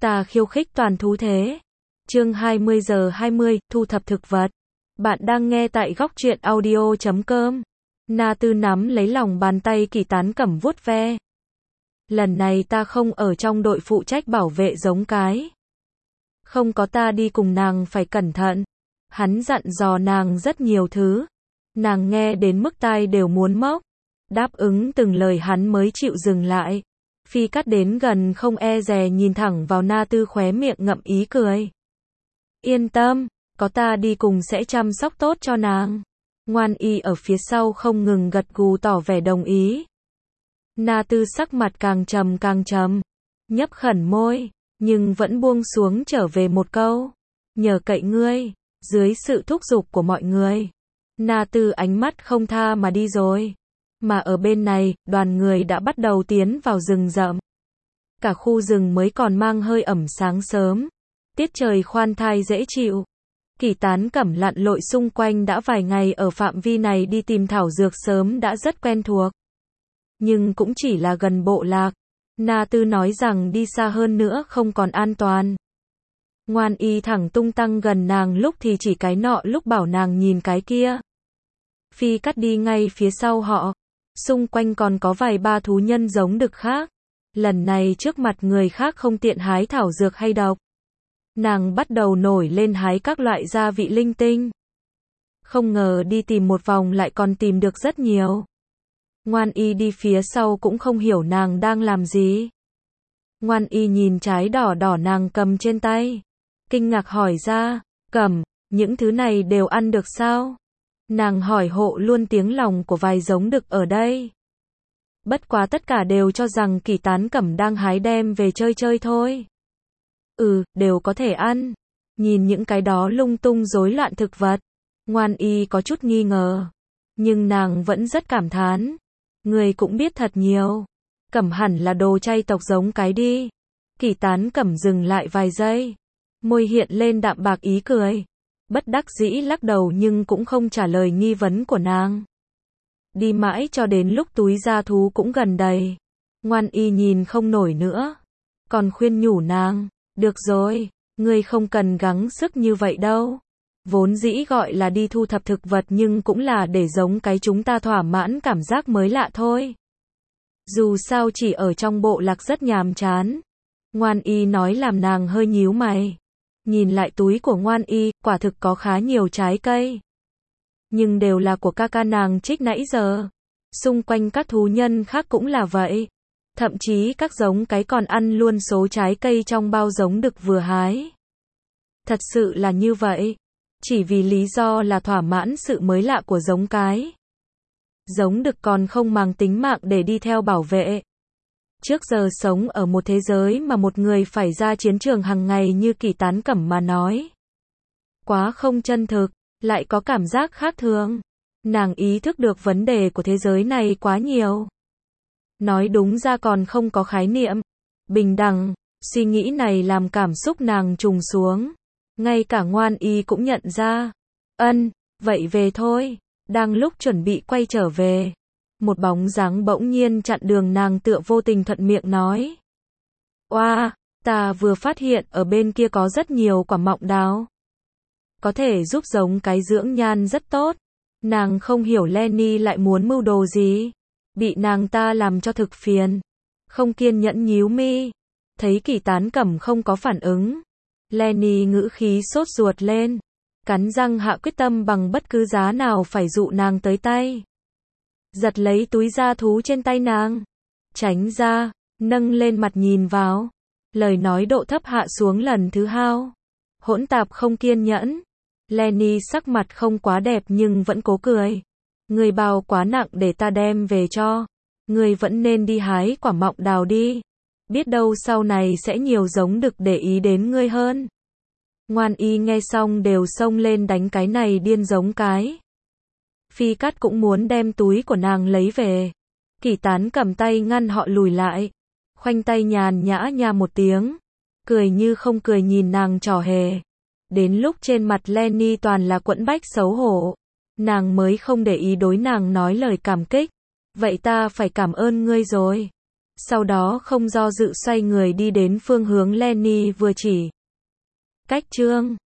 Ta khiêu khích toàn thú thế. Chương 20:20, thu thập thực vật. Bạn đang nghe tại góc truyện audio.com. Na Tư nắm lấy lòng bàn tay Kỳ Tán Cẩm vuốt ve. Lần này ta không ở trong đội phụ trách bảo vệ giống cái. Không có ta đi cùng nàng phải cẩn thận. Hắn dặn dò nàng rất nhiều thứ. Nàng nghe đến mức tai đều muốn móc. Đáp ứng từng lời hắn mới chịu dừng lại. Phi Cát đến gần không e dè nhìn thẳng vào Na Tư, khóe miệng ngậm ý cười. Yên tâm, có ta đi cùng sẽ chăm sóc tốt cho nàng. Ngoan Y ở phía sau không ngừng gật gù tỏ vẻ đồng ý. Na Tư sắc mặt càng trầm, nhấp khẩn môi, nhưng vẫn buông xuống trở về một câu. Nhờ cậy ngươi, dưới sự thúc giục của mọi người. Na Tư ánh mắt không tha mà đi rồi. Mà ở bên này, đoàn người đã bắt đầu tiến vào rừng rậm. Cả khu rừng mới còn mang hơi ẩm sáng sớm. Tiết trời khoan thai dễ chịu. Kỳ Tán Cẩm lặn lội xung quanh đã vài ngày ở phạm vi này đi tìm thảo dược sớm đã rất quen thuộc. Nhưng cũng chỉ là gần bộ lạc. Na Tư nói rằng đi xa hơn nữa không còn an toàn. Ngoan Y thẳng tung tăng gần nàng lúc thì chỉ cái nọ lúc bảo nàng nhìn cái kia. Phi Cát đi ngay phía sau họ. Xung quanh còn có vài ba thú nhân giống đực khác. Lần này trước mặt người khác không tiện hái thảo dược hay độc. Nàng bắt đầu nổi lên hái các loại gia vị linh tinh. Không ngờ đi tìm một vòng lại còn tìm được rất nhiều. Ngoan Y đi phía sau cũng không hiểu nàng đang làm gì. Ngoan Y nhìn trái đỏ đỏ nàng cầm trên tay. Kinh ngạc hỏi ra, Cẩm, những thứ này đều ăn được sao? Nàng hỏi hộ luôn tiếng lòng của vài giống đực ở đây. Bất quá tất cả đều cho rằng Kỳ Tán Cẩm đang hái đem về chơi chơi thôi. Đều có thể ăn. Nhìn những cái đó lung tung rối loạn thực vật. Ngoan Y có chút nghi ngờ. Nhưng nàng vẫn rất cảm thán. Người cũng biết thật nhiều. Cẩm hẳn là đồ chay tộc giống cái đi. Kỳ Tán Cẩm dừng lại vài giây. Môi hiện lên đạm bạc ý cười. Bất đắc dĩ lắc đầu nhưng cũng không trả lời nghi vấn của nàng. Đi mãi cho đến lúc túi gia thú cũng gần đầy. Ngoan Y nhìn không nổi nữa. Còn khuyên nhủ nàng. Được rồi, ngươi không cần gắng sức như vậy đâu. Vốn dĩ gọi là đi thu thập thực vật nhưng cũng là để giống cái chúng ta thỏa mãn cảm giác mới lạ thôi. Dù sao chỉ ở trong bộ lạc rất nhàm chán. Ngoan Y nói làm nàng hơi nhíu mày. Nhìn lại túi của Ngoan Y, quả thực có khá nhiều trái cây. Nhưng đều là của ca ca nàng trích nãy giờ. Xung quanh các thú nhân khác cũng là vậy. Thậm chí các giống cái còn ăn luôn số trái cây trong bao giống đực vừa hái. Thật sự là như vậy. Chỉ vì lý do là thỏa mãn sự mới lạ của giống cái. Giống đực còn không màng tính mạng để đi theo bảo vệ. Trước giờ sống ở một thế giới mà một người phải ra chiến trường hàng ngày như Kỳ Tán Cẩm mà nói. Quá không chân thực, lại có cảm giác khác thường. Nàng ý thức được vấn đề của thế giới này quá nhiều. Nói đúng ra còn không có khái niệm bình đẳng. Suy nghĩ này làm cảm xúc nàng trùng xuống. Ngay cả Ngoan Y cũng nhận ra. Vậy về thôi. Đang lúc chuẩn bị quay trở về. Một bóng dáng bỗng nhiên chặn đường nàng, tựa vô tình thuận miệng nói. Oa, ta vừa phát hiện ở bên kia có rất nhiều quả mọng đào. Có thể giúp giống cái dưỡng nhan rất tốt. Nàng không hiểu Lenny lại muốn mưu đồ gì. Bị nàng ta làm cho thực phiền. Không kiên nhẫn nhíu mi. Thấy Kỳ Tán Cẩm không có phản ứng. Lenny ngữ khí sốt ruột lên. Cắn răng hạ quyết tâm bằng bất cứ giá nào phải dụ nàng tới tay. Giật lấy túi gia thú trên tay nàng. Tránh ra, nâng lên mặt nhìn vào. Lời nói độ thấp hạ xuống lần thứ hai. Hỗn tạp không kiên nhẫn. Lenny sắc mặt không quá đẹp nhưng vẫn cố cười. Người bao quá nặng để ta đem về cho. Người vẫn nên đi hái quả mọng đào đi. Biết đâu sau này sẽ nhiều giống đực để ý đến ngươi hơn. Ngoan Y nghe xong đều xông lên đánh cái này điên giống cái. Phi Cát cũng muốn đem túi của nàng lấy về. Kỳ Tán cầm tay ngăn họ lùi lại. Khoanh tay nhàn nhã nha một tiếng. Cười như không cười nhìn nàng trò hề. Đến lúc trên mặt Lenny toàn là quẫn bách xấu hổ. Nàng mới không để ý đối nàng nói lời cảm kích. Vậy ta phải cảm ơn ngươi rồi. Sau đó không do dự xoay người đi đến phương hướng Lenny vừa chỉ. Cách Trương